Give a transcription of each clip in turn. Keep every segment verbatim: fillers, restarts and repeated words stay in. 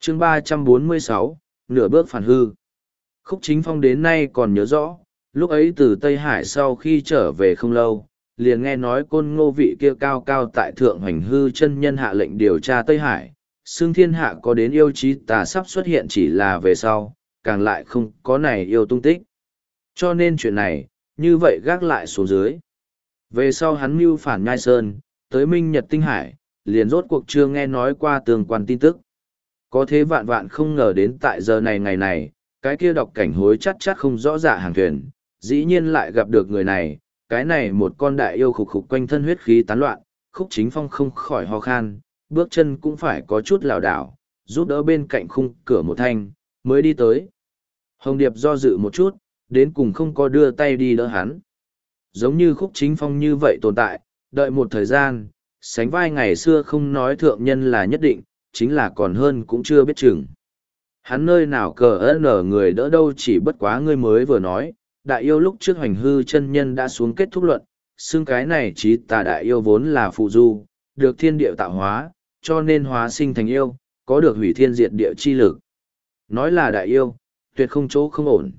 chương ba trăm bốn mươi sáu, nửa bước phản hư. Khúc Chính Phong đến nay còn nhớ rõ, lúc ấy từ Tây Hải sau khi trở về không lâu, liền nghe nói Côn Ngô vị kia cao cao tại thượng hành hư chân nhân hạ lệnh điều tra Tây Hải, xương thiên hạ có đến yêu chí tà sắp xuất hiện chỉ là về sau, càng lại không có này yêu tung tích. Cho nên chuyện này, như vậy gác lại xuống dưới. Về sau hắn mưu phản Nhai Sơn, tới Minh Nhật Tinh Hải, liền rốt cuộc chưa nghe nói qua tương quan tin tức. Có thế vạn vạn không ngờ đến tại giờ này ngày này, cái kia đọc cảnh hối chắc chắc không rõ dạ hàng thuyền, dĩ nhiên lại gặp được người này, cái này một con đại yêu khục khục quanh thân huyết khí tán loạn, Khúc Chính Phong không khỏi ho khan, bước chân cũng phải có chút lảo đảo, giúp đỡ bên cạnh khung cửa một thanh, mới đi tới. Hồng Điệp do dự một chút, đến cùng không có đưa tay đi đỡ hắn. Giống như Khúc Chính Phong như vậy tồn tại, đợi một thời gian, sánh vai ngày xưa không nói thượng nhân là nhất định, chính là còn hơn cũng chưa biết chừng. Hắn nơi nào cờ ơn ở người đỡ đâu, chỉ bất quá ngươi mới vừa nói, đại yêu lúc trước hoành hư chân nhân đã xuống kết thúc luận, xương cái này trí tà đại yêu vốn là phụ du, được thiên địa tạo hóa, cho nên hóa sinh thành yêu, có được hủy thiên diệt địa chi lực. Nói là đại yêu, tuyệt không chỗ không ổn.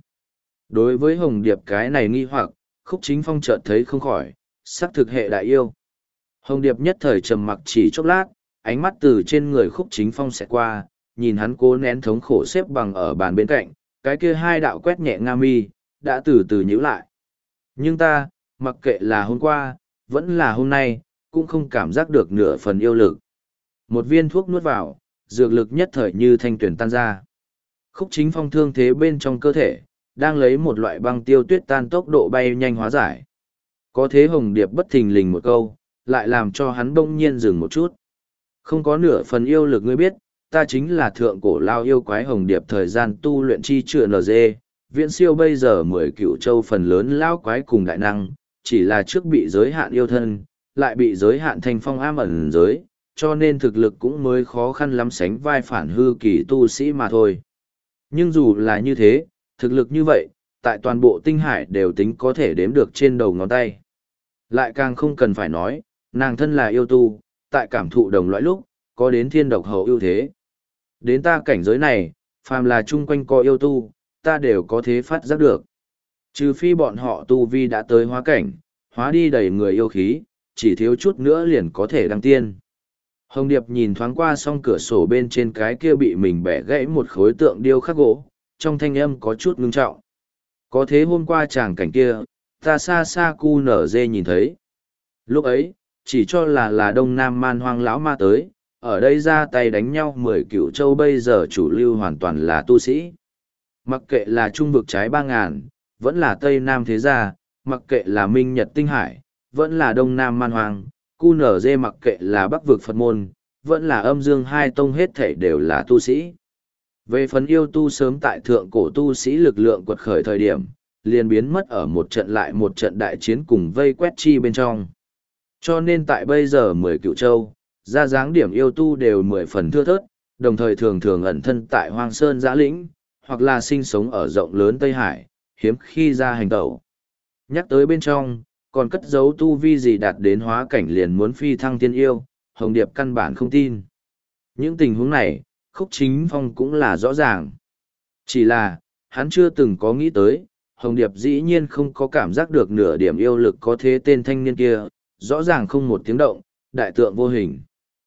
Đối với Hồng Điệp cái này nghi hoặc, Khúc Chính Phong chợt thấy không khỏi, xác thực hệ đại yêu. Hồng Điệp nhất thời trầm mặc chỉ chốc lát, ánh mắt từ trên người Khúc Chính Phong sẽ qua, nhìn hắn cố nén thống khổ xếp bằng ở bàn bên cạnh, cái kia hai đạo quét nhẹ nga mi, đã từ từ nhíu lại. Nhưng ta, mặc kệ là hôm qua, vẫn là hôm nay, cũng không cảm giác được nửa phần yêu lực. Một viên thuốc nuốt vào, dược lực nhất thời như thanh tuyển tan ra. Khúc Chính Phong thương thế bên trong cơ thể, đang lấy một loại băng tiêu tuyết tan tốc độ bay nhanh hóa giải. Có thế Hồng Điệp bất thình lình một câu, lại làm cho hắn bỗng nhiên dừng một chút. Không có nửa phần yêu lực ngươi biết, ta chính là thượng cổ lao yêu quái Hồng Điệp thời gian tu luyện chi trựa en giê, viễn siêu bây giờ mười cựu châu phần lớn lao quái cùng đại năng, chỉ là trước bị giới hạn yêu thân, lại bị giới hạn thành phong am ẩn giới, cho nên thực lực cũng mới khó khăn lắm sánh vai phản hư kỳ tu sĩ mà thôi. Nhưng dù là như thế, thực lực như vậy, tại toàn bộ tinh hải đều tính có thể đếm được trên đầu ngón tay. Lại càng không cần phải nói, nàng thân là yêu tu, tại cảm thụ đồng loại lúc, có đến thiên độc hậu ưu thế. Đến ta cảnh giới này, phàm là chung quanh có yêu tu, ta đều có thế phát giác được. Trừ phi bọn họ tu vi đã tới hóa cảnh, hóa đi đầy người yêu khí, chỉ thiếu chút nữa liền có thể đăng tiên. Hồng Điệp nhìn thoáng qua song cửa sổ bên trên cái kia bị mình bẻ gãy một khối tượng điêu khắc gỗ, trong thanh âm có chút ngưng trọng. Có thế hôm qua chàng cảnh kia, ta xa xa cu nở dê nhìn thấy. Lúc ấy, chỉ cho là là đông nam man hoang lão ma tới, ở đây ra tay đánh nhau mười cựu châu bây giờ chủ lưu hoàn toàn là tu sĩ. Mặc kệ là trung vực trái ba ngàn, vẫn là tây nam thế gia, mặc kệ là minh nhật tinh hải, vẫn là đông nam man hoang, cu nở dê mặc kệ là bắc vực Phật môn, vẫn là âm dương hai tông hết thảy đều là tu sĩ. Về phần yêu tu sớm tại thượng cổ tu sĩ lực lượng quật khởi thời điểm, liền biến mất ở một trận lại một trận đại chiến cùng vây quét chi bên trong. Cho nên tại bây giờ mười cựu châu, ra dáng điểm yêu tu đều mười phần thưa thớt, đồng thời thường thường ẩn thân tại hoang sơn giã lĩnh, hoặc là sinh sống ở rộng lớn Tây Hải, hiếm khi ra hành tẩu. Nhắc tới bên trong, còn cất giấu tu vi gì đạt đến hóa cảnh liền muốn phi thăng tiên yêu, Hồng Điệp căn bản không tin. Những tình huống này, Khúc Chính Phong cũng là rõ ràng. Chỉ là, hắn chưa từng có nghĩ tới, Hồng Điệp dĩ nhiên không có cảm giác được nửa điểm yêu lực có thế tên thanh niên kia, rõ ràng không một tiếng động, đại tượng vô hình.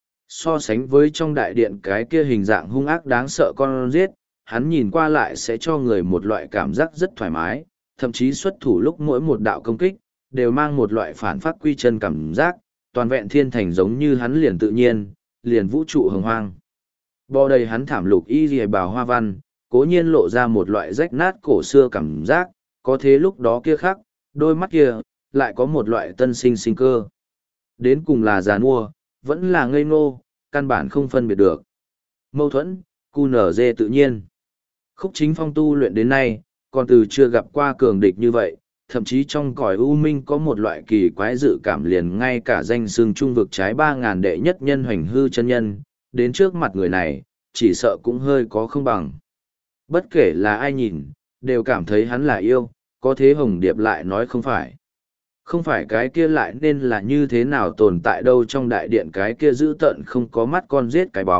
So sánh với trong đại điện cái kia hình dạng hung ác đáng sợ con giết, hắn nhìn qua lại sẽ cho người một loại cảm giác rất thoải mái, thậm chí xuất thủ lúc mỗi một đạo công kích, đều mang một loại phản phát quy chân cảm giác, toàn vẹn thiên thành giống như hắn liền tự nhiên, liền vũ trụ hồng hoang. Bò đầy hắn thảm lục y rìa bào hoa văn, cố nhiên lộ ra một loại rách nát cổ xưa cảm giác, có thế lúc đó kia khác, đôi mắt kia, lại có một loại tân sinh sinh cơ. Đến cùng là già nua, vẫn là ngây ngô, căn bản không phân biệt được. Mâu thuẫn, cu nở dê tự nhiên. Khúc Chính Phong tu luyện đến nay, còn từ chưa gặp qua cường địch như vậy, thậm chí trong cõi u minh có một loại kỳ quái dự cảm liền ngay cả danh xưng trung vực trái ba ngàn đệ nhất nhân hoành hư chân nhân, đến trước mặt người này, chỉ sợ cũng hơi có không bằng. Bất kể là ai nhìn, đều cảm thấy hắn là yêu, có thế Hồng Điệp lại nói không phải. Không phải cái kia lại nên là như thế nào tồn tại đâu trong đại điện cái kia giữ tận không có mắt con giết cái bóng,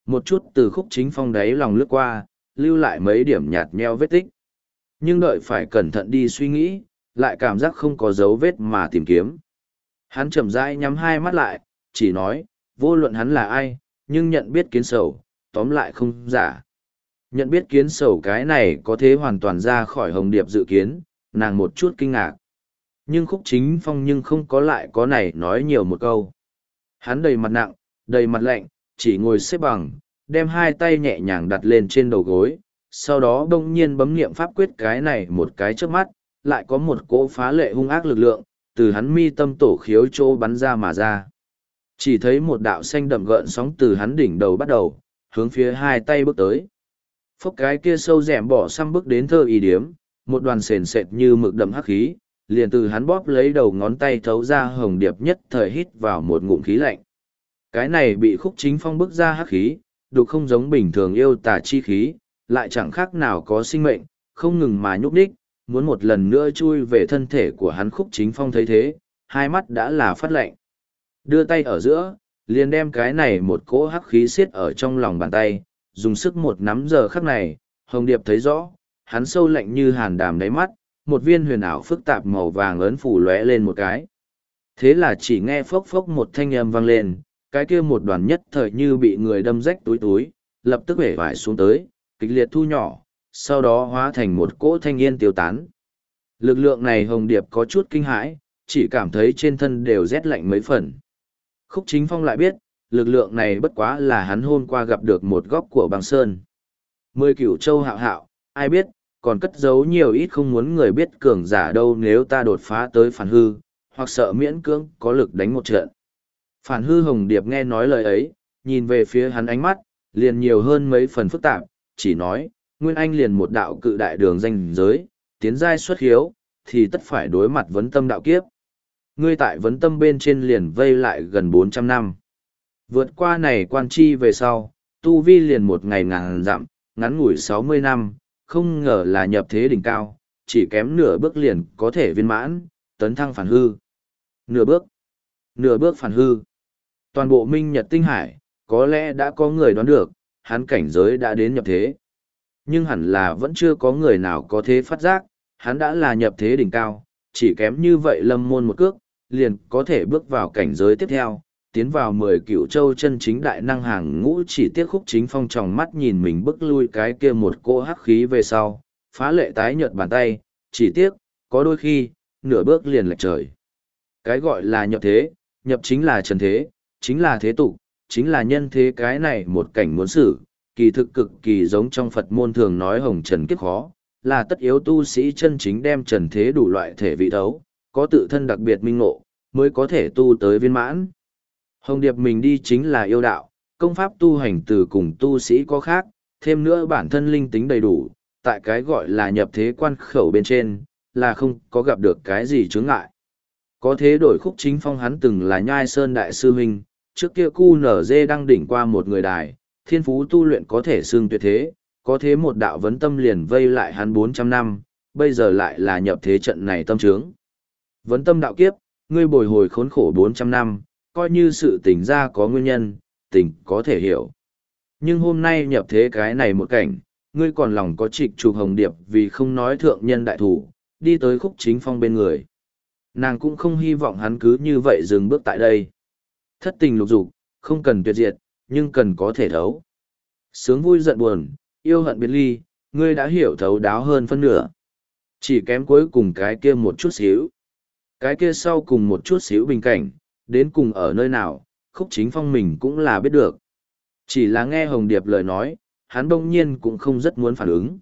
một chút từ khúc chính phong đáy lòng lướt qua, lưu lại mấy điểm nhạt nheo vết tích. Nhưng đợi phải cẩn thận đi suy nghĩ, lại cảm giác không có dấu vết mà tìm kiếm. Hắn chậm rãi nhắm hai mắt lại, chỉ nói, vô luận hắn là ai, nhưng nhận biết kiến sầu, tóm lại không giả. Nhận biết kiến sầu cái này có thể hoàn toàn ra khỏi Hồng Điệp dự kiến, nàng một chút kinh ngạc. Nhưng khúc chính phong nhưng không có lại có này nói nhiều một câu. Hắn đầy mặt nặng, đầy mặt lạnh, chỉ ngồi xếp bằng, đem hai tay nhẹ nhàng đặt lên trên đầu gối, sau đó đông nhiên bấm niệm pháp quyết cái này một cái trước mắt, lại có một cỗ phá lệ hung ác lực lượng, từ hắn mi tâm tổ khiếu chỗ bắn ra mà ra. Chỉ thấy một đạo xanh đậm gợn sóng từ hắn đỉnh đầu bắt đầu, hướng phía hai tay bước tới. Phốc cái kia sâu rẻm bỏ xăm bước đến thơ y điếm, một đoàn sền sệt như mực đậm hắc khí, liền từ hắn bóp lấy đầu ngón tay thấu ra Hồng Điệp nhất thời hít vào một ngụm khí lạnh. Cái này bị khúc chính phong bức ra hắc khí, đục không giống bình thường yêu tà chi khí, lại chẳng khác nào có sinh mệnh, không ngừng mà nhúc nhích, muốn một lần nữa chui về thân thể của hắn. Khúc chính phong thấy thế, hai mắt đã là phát lạnh. Đưa tay ở giữa, liền đem cái này một cỗ hắc khí xiết ở trong lòng bàn tay, dùng sức một nắm. Giờ khắc này, Hồng Điệp thấy rõ, hắn sâu lạnh như hàn đàm đáy mắt, một viên huyền ảo phức tạp màu vàng ấn phủ lóe lên một cái. Thế là chỉ nghe phốc phốc một thanh âm vang lên, cái kia một đoàn nhất thời như bị người đâm rách túi túi, lập tức hể vải xuống tới, kịch liệt thu nhỏ, sau đó hóa thành một cỗ thanh yên tiêu tán. Lực lượng này Hồng Điệp có chút kinh hãi, chỉ cảm thấy trên thân đều rét lạnh mấy phần. Khúc chính phong lại biết, lực lượng này bất quá là hắn hôm qua gặp được một góc của băng sơn. Mười cửu châu hạo hạo, ai biết, còn cất giấu nhiều ít không muốn người biết cường giả đâu. Nếu ta đột phá tới phản hư, hoặc sợ miễn cưỡng có lực đánh một trận. Phản hư Hồng Điệp nghe nói lời ấy, nhìn về phía hắn ánh mắt, liền nhiều hơn mấy phần phức tạp, chỉ nói, Nguyên Anh liền một đạo cự đại đường danh giới, tiến giai xuất hiếu, thì tất phải đối mặt vấn tâm đạo kiếp. Ngươi tại vấn tâm bên trên liền vây lại gần bốn trăm năm. Vượt qua này quan chi về sau, tu vi liền một ngày ngàn dặm, ngắn ngủi sáu mươi năm, không ngờ là nhập thế đỉnh cao, chỉ kém nửa bước liền có thể viên mãn, tấn thăng phản hư. Nửa bước, nửa bước phản hư. Toàn bộ Minh Nhật Tinh Hải, có lẽ đã có người đoán được, hắn cảnh giới đã đến nhập thế. Nhưng hẳn là vẫn chưa có người nào có thế phát giác, hắn đã là nhập thế đỉnh cao, chỉ kém như vậy lâm môn một cước, liền có thể bước vào cảnh giới tiếp theo, tiến vào mười cựu châu chân chính đại năng hàng ngũ. Chỉ tiếc khúc chính phong tròng mắt nhìn mình bước lui cái kia một cỗ hắc khí về sau, phá lệ tái nhợt bàn tay, chỉ tiếc, có đôi khi, nửa bước liền lệch trời. Cái gọi là nhập thế, nhập chính là trần thế, chính là thế tục, chính là nhân thế. Cái này một cảnh muốn xử, kỳ thực cực kỳ giống trong Phật môn thường nói hồng trần kiếp khó, là tất yếu tu sĩ chân chính đem trần thế đủ loại thể vị thấu, có tự thân đặc biệt minh ngộ, mới có thể tu tới viên mãn. Hồng Điệp mình đi chính là yêu đạo, công pháp tu hành từ cùng tu sĩ có khác, thêm nữa bản thân linh tính đầy đủ, tại cái gọi là nhập thế quan khẩu bên trên, là không có gặp được cái gì chướng ngại. Có thế đổi khúc chính phong hắn từng là Nhai Sơn Đại Sư Huynh, trước kia cu nở dê đang đỉnh qua một người đài, thiên phú tu luyện có thể xương tuyệt thế, có thế một đạo vấn tâm liền vây lại hắn bốn trăm năm, bây giờ lại là nhập thế trận này tâm trướng. Vấn tâm đạo kiếp, ngươi bồi hồi khốn khổ bốn trăm năm, coi như sự tình ra có nguyên nhân, tình có thể hiểu. Nhưng hôm nay nhập thế cái này một cảnh, ngươi còn lòng có trịch trục Hồng Điệp vì không nói thượng nhân đại thủ, đi tới khúc chính phong bên người. Nàng cũng không hy vọng hắn cứ như vậy dừng bước tại đây. Thất tình lục dục, không cần tuyệt diệt, nhưng cần có thể thấu. Sướng vui giận buồn, yêu hận biệt ly, ngươi đã hiểu thấu đáo hơn phân nửa. Chỉ kém cuối cùng cái kia một chút xíu. Cái kia sau cùng một chút xíu bình cảnh, đến cùng ở nơi nào, khúc chính phong mình cũng là biết được. Chỉ là nghe Hồng Điệp lời nói, hắn bỗng nhiên cũng không rất muốn phản ứng.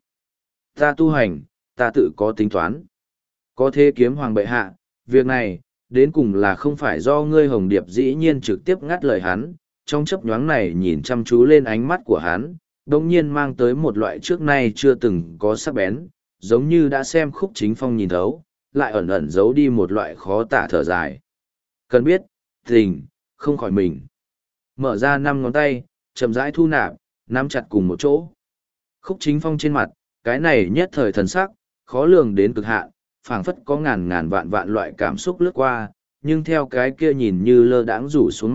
Ta tu hành, ta tự có tính toán. Có thế kiếm hoàng bệ hạ, việc này, đến cùng là không phải do ngươi. Hồng Điệp dĩ nhiên trực tiếp ngắt lời hắn, trong chấp nhoáng này nhìn chăm chú lên ánh mắt của hắn, đồng nhiên mang tới một loại trước nay chưa từng có sắc bén, giống như đã xem khúc chính phong nhìn thấu, lại ẩn ẩn giấu đi một loại khó tả thở dài. Cần biết, tình, không khỏi mình. Mở ra năm ngón tay, chậm rãi thu nạp, nắm chặt cùng một chỗ. Khúc chính phong trên mặt, cái này nhất thời thần sắc, khó lường đến cực hạn, phảng phất có ngàn ngàn vạn vạn loại cảm xúc lướt qua, nhưng theo cái kia nhìn như lơ đãng rủ xuống mắt,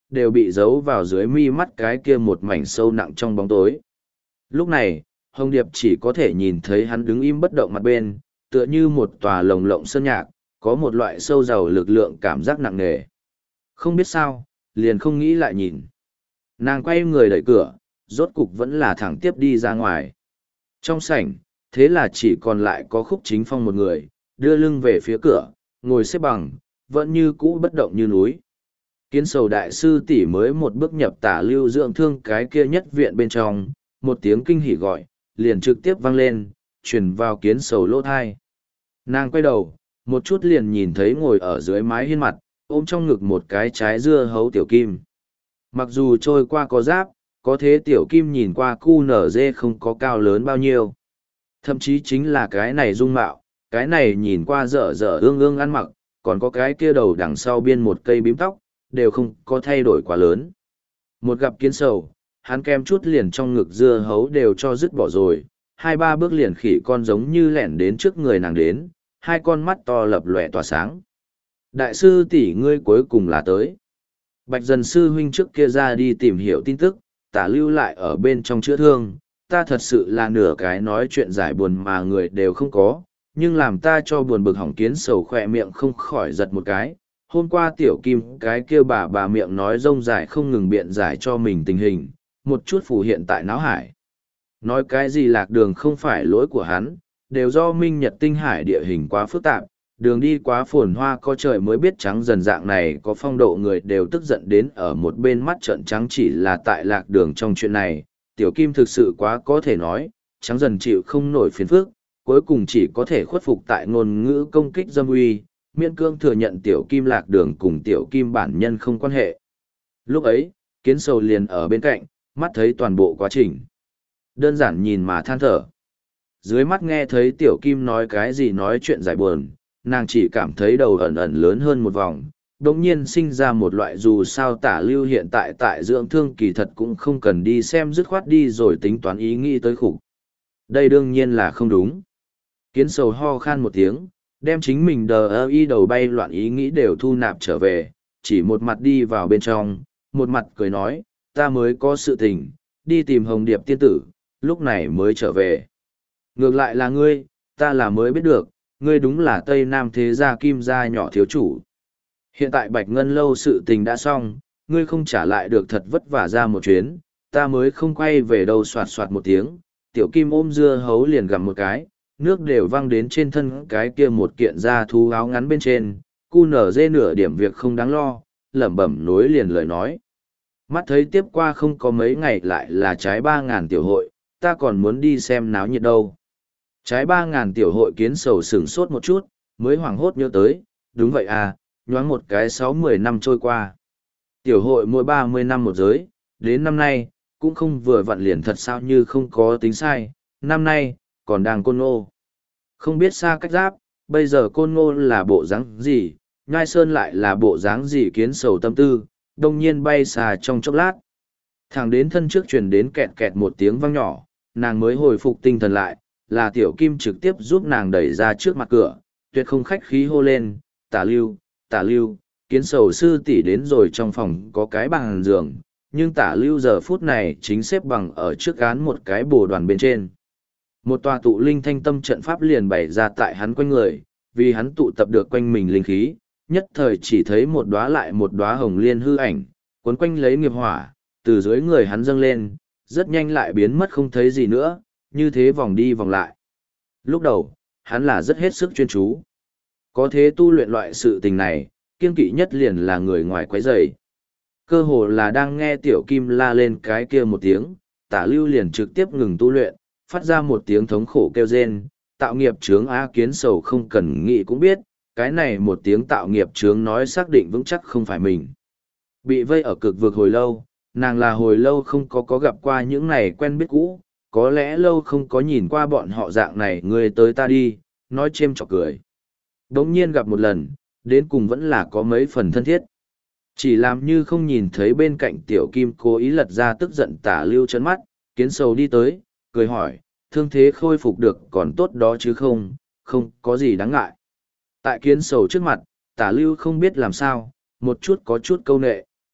đều bị giấu vào dưới mi mắt cái kia một mảnh sâu nặng trong bóng tối. Lúc này, Hồng Điệp chỉ có thể nhìn thấy hắn đứng im bất động mặt bên, tựa như một tòa lồng lộng sơn nhạc, có một loại sâu giàu lực lượng cảm giác nặng nề. Không biết sao, liền không nghĩ lại nhìn. Nàng quay người đẩy cửa, rốt cục vẫn là thẳng tiếp đi ra ngoài. Trong sảnh, thế là chỉ còn lại có Khúc Chính Phong một người, đưa lưng về phía cửa, ngồi xếp bằng, vẫn như cũ bất động như núi. Kiến Sầu đại sư tỷ mới một bước nhập tả lưu dưỡng thương cái kia nhất viện bên trong, một tiếng kinh hỉ gọi, liền trực tiếp vang lên, truyền vào Kiến Sầu lỗ thai. Nàng quay đầu, một chút liền nhìn thấy ngồi ở dưới mái hiên mặt, ôm trong ngực một cái trái dưa hấu tiểu kim. Mặc dù trôi qua có giáp, có thế tiểu kim nhìn qua cu nở dê không có cao lớn bao nhiêu. Thậm chí chính là cái này dung mạo, cái này nhìn qua dở dở ương ương ăn mặc, còn có cái kia đầu đằng sau biên một cây bím tóc, đều không có thay đổi quá lớn. Một gặp Kiến Sầu, hắn kem chút liền trong ngực dưa hấu đều cho dứt bỏ rồi, hai ba bước liền khỉ con giống như lẻn đến trước người nàng đến, hai con mắt to lập lòe tỏa sáng. Đại sư tỷ ngươi cuối cùng là tới. Bạch Dần sư huynh trước kia ra đi tìm hiểu tin tức, Tả Lưu lại ở bên trong chữa thương, ta thật sự là nửa cái nói chuyện giải buồn mà người đều không có, nhưng làm ta cho buồn bực hỏng. Kiến Sầu khỏe miệng không khỏi giật một cái. Hôm qua tiểu kim cái kia bà bà miệng nói rông dài không ngừng biện giải cho mình tình hình, một chút phù hiện tại náo hải. Nói cái gì lạc đường không phải lỗi của hắn, đều do minh nhật tinh hải địa hình quá phức tạp, đường đi quá phồn hoa có trời mới biết. Trắng dần dạng này có phong độ người đều tức giận đến ở một bên mắt trợn trắng. Chỉ là tại lạc đường trong chuyện này, tiểu kim thực sự quá có thể nói, Trắng dần chịu không nổi phiền phức, cuối cùng chỉ có thể khuất phục tại ngôn ngữ công kích dâm uy, miễn cương thừa nhận tiểu kim lạc đường cùng tiểu kim bản nhân không quan hệ. Lúc ấy, Kiến Sầu liền ở bên cạnh, mắt thấy toàn bộ quá trình. Đơn giản nhìn mà than thở. Dưới mắt nghe thấy tiểu kim nói cái gì nói chuyện giải buồn, nàng chỉ cảm thấy đầu ẩn ẩn lớn hơn một vòng, đồng nhiên sinh ra một loại dù sao Tả Lưu hiện tại tại dưỡng thương kỳ thật cũng không cần đi xem, dứt khoát đi rồi tính toán ý nghĩ tới khủng. Đây đương nhiên là không đúng. Kiến Sầu ho khan một tiếng, đem chính mình đờ ơ y đầu bay loạn ý nghĩ đều thu nạp trở về, chỉ một mặt đi vào bên trong, một mặt cười nói, ta mới có sự tình, đi tìm Hồng Điệp tiên tử, lúc này mới trở về. Ngược lại là ngươi, ta là mới biết được, ngươi đúng là Tây Nam thế gia Kim gia nhỏ thiếu chủ. Hiện tại Bạch Ngân lâu sự tình đã xong, ngươi không trả lại được thật vất vả ra một chuyến, ta mới không quay về đâu. Soạt soạt một tiếng, tiểu Kim ôm dưa hấu liền gặm một cái, nước đều văng đến trên thân cái kia một kiện da thú áo ngắn bên trên, cu nở dê nửa điểm việc không đáng lo, lẩm bẩm nối liền lời nói. Mắt thấy tiếp qua không có mấy ngày lại là trái ba ngàn tiểu hội, ta còn muốn đi xem náo nhiệt đâu. Trái ba ngàn tiểu hội. Kiến Sầu sửng sốt một chút, mới hoảng hốt nhớ tới, đúng vậy à, nhoáng một cái sáu mười năm trôi qua. Tiểu hội mỗi ba mươi năm một giới, đến năm nay, cũng không vừa vặn liền thật sao như không có tính sai, năm nay, còn đang Côn Ngô. Không biết xa cách giáp, bây giờ Côn Ngô là bộ dáng gì, Nhai Sơn lại là bộ dáng gì. Kiến Sầu tâm tư, đông nhiên bay xa trong chốc lát. Thẳng đến thân trước truyền đến kẹt kẹt một tiếng vang nhỏ, nàng mới hồi phục tinh thần lại, là tiểu Kim trực tiếp giúp nàng đẩy ra trước mặt cửa, tuyệt không khách khí hô lên, Tả Lưu, Tả Lưu, Kiến Sầu sư tỷ đến rồi. Trong phòng có cái bàn giường, nhưng Tả Lưu giờ phút này chính xếp bằng ở trước gán một cái bồ đoàn bên trên. Một tòa tụ linh thanh tâm trận pháp liền bày ra tại hắn quanh người, vì hắn tụ tập được quanh mình linh khí, nhất thời chỉ thấy một đóa lại một đóa hồng liên hư ảnh, cuốn quanh lấy nghiệp hỏa, từ dưới người hắn dâng lên, rất nhanh lại biến mất không thấy gì nữa, như thế vòng đi vòng lại. Lúc đầu, hắn là rất hết sức chuyên chú. Có thế tu luyện loại sự tình này, kiêng kỵ nhất liền là người ngoài quấy rầy. Cơ hồ là đang nghe tiểu Kim la lên cái kia một tiếng, Tả Lưu liền trực tiếp ngừng tu luyện, phát ra một tiếng thống khổ kêu rên, tạo nghiệp chướng. A Kiến Sầu không cần nghĩ cũng biết, cái này một tiếng tạo nghiệp chướng nói xác định vững chắc không phải mình. Bị vây ở cực vực hồi lâu, nàng là hồi lâu không có có gặp qua những này quen biết cũ, có lẽ lâu không có nhìn qua bọn họ dạng này người tới ta đi, nói chêm chọc cười. Đống nhiên gặp một lần, đến cùng vẫn là có mấy phần thân thiết. Chỉ làm như không nhìn thấy bên cạnh tiểu Kim cố ý lật ra tức giận Tả Lưu trấn mắt, Kiến Sầu đi tới, cười hỏi, thương thế khôi phục được còn tốt đó chứ không, không có gì đáng ngại. Tại Kiến Sầu trước mặt, Tả Lưu không biết làm sao, một chút có chút câu nệ.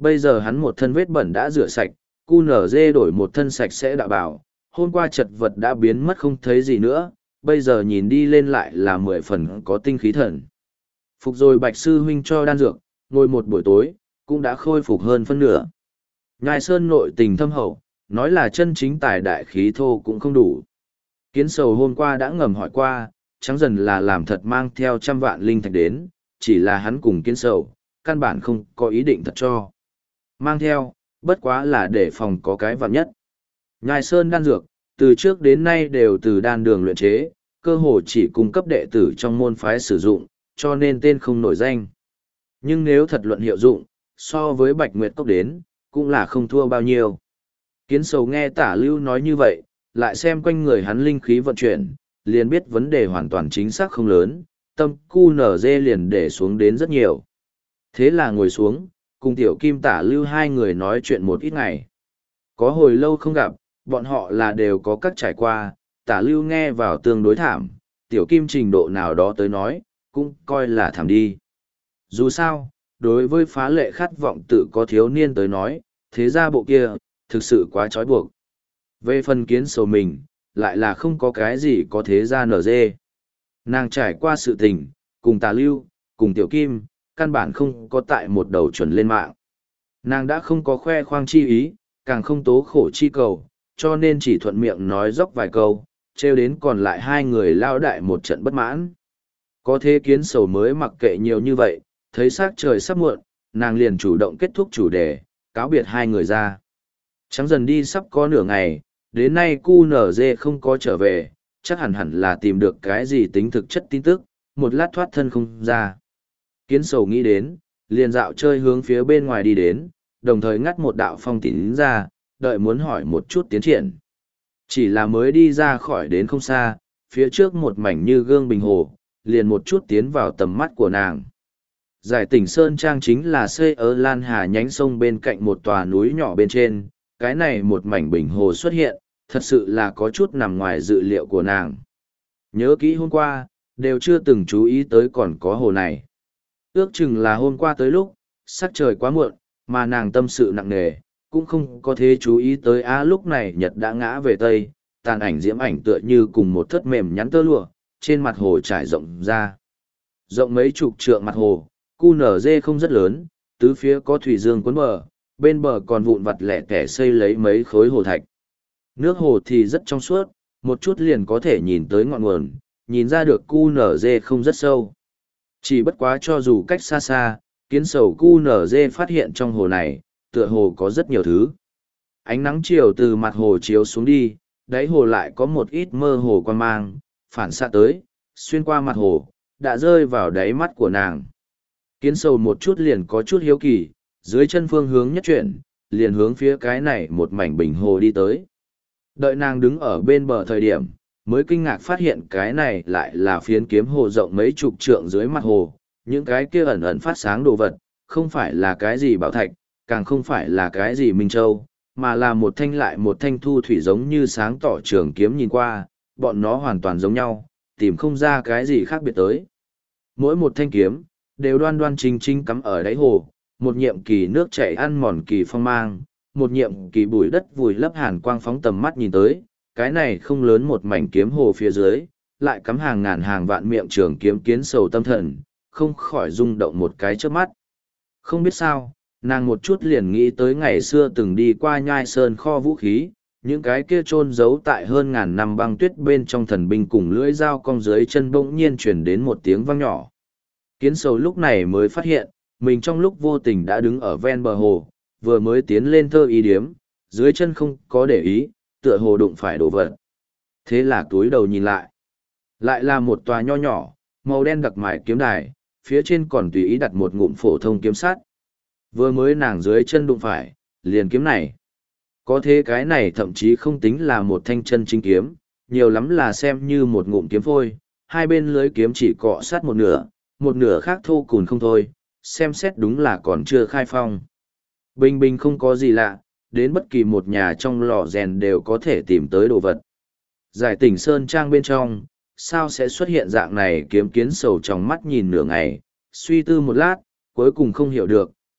Bây giờ hắn một thân vết bẩn đã rửa sạch, cu nở dê đổi một thân sạch sẽ đạo bảo, hôm qua chật vật đã biến mất không thấy gì nữa, bây giờ nhìn đi lên lại là mười phần có tinh khí thần. Phục rồi Bạch Sư Huynh cho đan dược, ngồi một buổi tối, cũng đã khôi phục hơn phân nửa. Nhai Sơn nội tình thâm hậu, nói là chân chính tài đại khí thô cũng không đủ. Kiến Sầu hôm qua đã ngầm hỏi qua, trắng dần là làm thật mang theo trăm vạn linh thạch đến, chỉ là hắn cùng Kiến Sầu, căn bản không có ý định thật cho. Mang theo, bất quá là để phòng có cái vạn nhất. Nhai Sơn đan dược, từ trước đến nay đều từ đan đường luyện chế, cơ hồ chỉ cung cấp đệ tử trong môn phái sử dụng, cho nên tên không nổi danh. Nhưng nếu thật luận hiệu dụng, so với Bạch Nguyệt Cốc đến, cũng là không thua bao nhiêu. Kiến Sầu nghe Tả Lưu nói như vậy, lại xem quanh người hắn linh khí vận chuyển, liền biết vấn đề hoàn toàn chính xác không lớn, tâm cu nở dê liền để xuống đến rất nhiều. Thế là ngồi xuống, cùng Tiểu Kim Tả Lưu hai người nói chuyện một ít ngày. Có hồi lâu không gặp, bọn họ là đều có các trải qua, Tả Lưu nghe vào tương đối thảm, Tiểu Kim trình độ nào đó tới nói, cũng coi là thảm đi. Dù sao, đối với phá lệ khát vọng tự có thiếu niên tới nói, thế ra bộ kia, thực sự quá trói buộc. Về phần Kiến Sầu mình, lại là không có cái gì có thế ra nở dê. Nàng trải qua sự tình, cùng Tà Lưu, cùng Tiểu Kim, căn bản không có tại một đầu chuẩn lên mạng. Nàng đã không có khoe khoang chi ý, càng không tố khổ chi cầu, cho nên chỉ thuận miệng nói dốc vài câu, trêu đến còn lại hai người lao đại một trận bất mãn. Có thế Kiến Sầu mới mặc kệ nhiều như vậy, thấy sắc trời sắp muộn, nàng liền chủ động kết thúc chủ đề, cáo biệt hai người ra. Trắng dần đi sắp có nửa ngày, đến nay cu nở dê không có trở về, chắc hẳn hẳn là tìm được cái gì tính thực chất tin tức, một lát thoát thân không ra. Kiến Sầu nghĩ đến, liền dạo chơi hướng phía bên ngoài đi đến, đồng thời ngắt một đạo phong tín ra, đợi muốn hỏi một chút tiến triển. Chỉ là mới đi ra khỏi đến không xa, phía trước một mảnh như gương bình hồ, liền một chút tiến vào tầm mắt của nàng. Giải tỉnh Sơn Trang chính là xây ở Lan Hà nhánh sông bên cạnh một tòa núi nhỏ bên trên, cái này một mảnh bình hồ xuất hiện, thật sự là có chút nằm ngoài dự liệu của nàng. Nhớ kỹ hôm qua, đều chưa từng chú ý tới còn có hồ này. Ước chừng là hôm qua tới lúc, sắc trời quá muộn, mà nàng tâm sự nặng nề, cũng không có thế chú ý tới á lúc này nhật đã ngã về tây, tàn ảnh diễm ảnh tựa như cùng một thất mềm nhắn tơ lụa, trên mặt hồ trải rộng ra. Rộng mấy chục trượng mặt hồ, cu nở dê không rất lớn, tứ phía có thủy dương cuốn bờ, bên bờ còn vụn vặt lẻ tẻ xây lấy mấy khối hồ thạch. Nước hồ thì rất trong suốt, một chút liền có thể nhìn tới ngọn nguồn, nhìn ra được cu nở dê không rất sâu. Chỉ bất quá cho dù cách xa xa, Kiến Sầu cu nở dê phát hiện trong hồ này, tựa hồ có rất nhiều thứ. Ánh nắng chiều từ mặt hồ chiếu xuống đi, đáy hồ lại có một ít mơ hồ quan mang, phản xạ tới, xuyên qua mặt hồ, đã rơi vào đáy mắt của nàng. Kiến Sầu một chút liền có chút hiếu kỳ, dưới chân phương hướng nhất chuyển, liền hướng phía cái này một mảnh bình hồ đi tới. Đợi nàng đứng ở bên bờ thời điểm, mới kinh ngạc phát hiện cái này lại là phiến kiếm hồ rộng mấy chục trượng dưới mặt hồ, những cái kia ẩn ẩn phát sáng đồ vật, không phải là cái gì bảo thạch, càng không phải là cái gì minh châu, mà là một thanh lại một thanh thu thủy giống như sáng tỏ trường kiếm nhìn qua, bọn nó hoàn toàn giống nhau, tìm không ra cái gì khác biệt tới. Mỗi một thanh kiếm, đều đoan đoan chính chính cắm ở đáy hồ, một nhiệm kỳ nước chảy ăn mòn kỳ phong mang, một nhiệm kỳ bụi đất vùi lấp hàn quang phóng tầm mắt nhìn tới, cái này không lớn một mảnh kiếm hồ phía dưới, lại cắm hàng ngàn hàng vạn miệng trường kiếm Kiến Sầu tâm thần, không khỏi rung động một cái trước mắt. Không biết sao, nàng một chút liền nghĩ tới ngày xưa từng đi qua Nhai Sơn kho vũ khí, những cái kia chôn giấu tại hơn ngàn năm băng tuyết bên trong thần binh cùng lưỡi dao cong dưới chân bỗng nhiên chuyển đến một tiếng vang nhỏ. Kiến Sầu lúc này mới phát hiện, mình trong lúc vô tình đã đứng ở ven bờ hồ, vừa mới tiến lên thơ ý điếm, dưới chân không có để ý, tựa hồ đụng phải đổ vật. Thế là túi đầu nhìn lại. Lại là một tòa nho nhỏ, màu đen đặc mài kiếm đài, phía trên còn tùy ý đặt một ngụm phổ thông kiếm sắt. Vừa mới nàng dưới chân đụng phải, liền kiếm này. Có thế cái này thậm chí không tính là một thanh chân chính kiếm, nhiều lắm là xem như một ngụm kiếm phôi, hai bên lưới kiếm chỉ cọ sát một nửa, một nửa khác thô cùn không thôi, xem xét đúng là còn chưa khai phong. Bình bình không có gì lạ, đến bất kỳ một nhà trong lò rèn đều có thể tìm tới đồ vật. Giải tỉnh Sơn Trang bên trong, sao sẽ xuất hiện dạng này kiếm Kiến Sầu trong mắt nhìn nửa ngày, suy tư một lát, cuối cùng không hiểu được,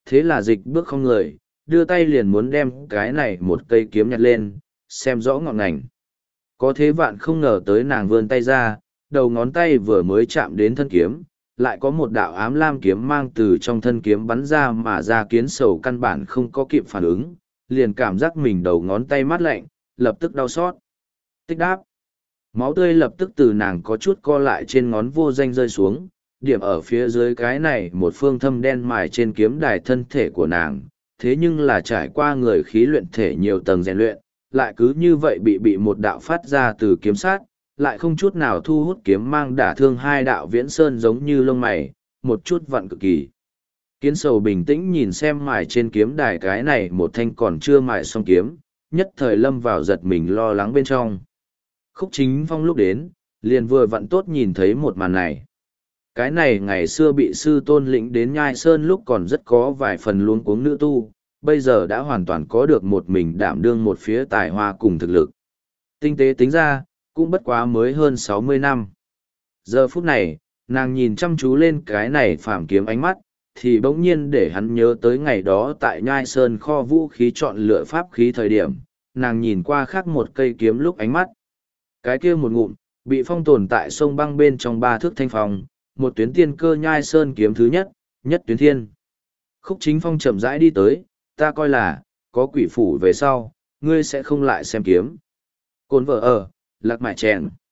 thế là dịch bước không người, đưa tay liền muốn đem cái này một cây kiếm nhặt lên, xem rõ ngọn ngành. Có thế vạn không ngờ tới nàng vươn tay ra, đầu ngón tay vừa mới chạm đến thân kiếm, lại có một đạo ám lam kiếm mang từ trong thân kiếm bắn ra mà ra kiến sầu căn bản không có kịp phản ứng, liền cảm giác mình đầu ngón tay mát lạnh, lập tức đau xót. Tích đáp. Máu tươi lập tức từ nàng có chút co lại trên ngón vô danh rơi xuống, điểm ở phía dưới cái này một phương thâm đen mài trên kiếm đài thân thể của nàng, thế nhưng là trải qua người khí luyện thể nhiều tầng rèn luyện, lại cứ như vậy bị bị một đạo phát ra từ kiếm sát, lại không chút nào thu hút kiếm mang đả thương hai đạo viễn sơn giống như lông mày, một chút vặn cực kỳ. Kiến sầu bình tĩnh nhìn xem mài trên kiếm đài cái này một thanh còn chưa mài xong kiếm, nhất thời lâm vào giật mình lo lắng bên trong. Khúc Chính Phong lúc đến, liền vừa vặn tốt nhìn thấy một màn này. Cái này ngày xưa bị sư tôn lĩnh đến Nhai Sơn lúc còn rất có vài phần luống cuống nữ tu, bây giờ đã hoàn toàn có được một mình đảm đương một phía tài hoa cùng thực lực. Tinh tế tính ra, cũng bất quá mới hơn sáu mươi năm. Giờ phút này, nàng nhìn chăm chú lên cái này phàm kiếm ánh mắt, thì bỗng nhiên để hắn nhớ tới ngày đó tại Nhai Sơn kho vũ khí chọn lựa pháp khí thời điểm, nàng nhìn qua khác một cây kiếm lúc ánh mắt. Cái kia một ngụm, bị phong tồn tại sông băng bên trong ba thước thanh phong, một tuyến tiên cơ Nhai Sơn kiếm thứ nhất, nhất tuyến thiên. Khúc Chính Phong chậm rãi đi tới, ta coi là, có quỷ phủ về sau, ngươi sẽ không lại xem kiếm. Cồn vợ ở, lạc mại chèn.